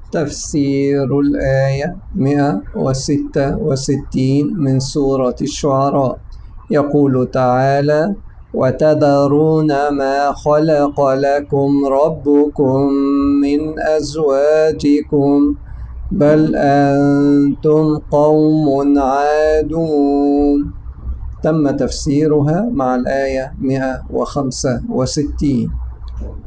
تفسير الآية 166 من سورة الشعراء. يقول تعالى: وتذرون ما خلق لكم ربكم من أزواجكم بل أنتم قوم عادون. تم تفسيرها مع الآية 165.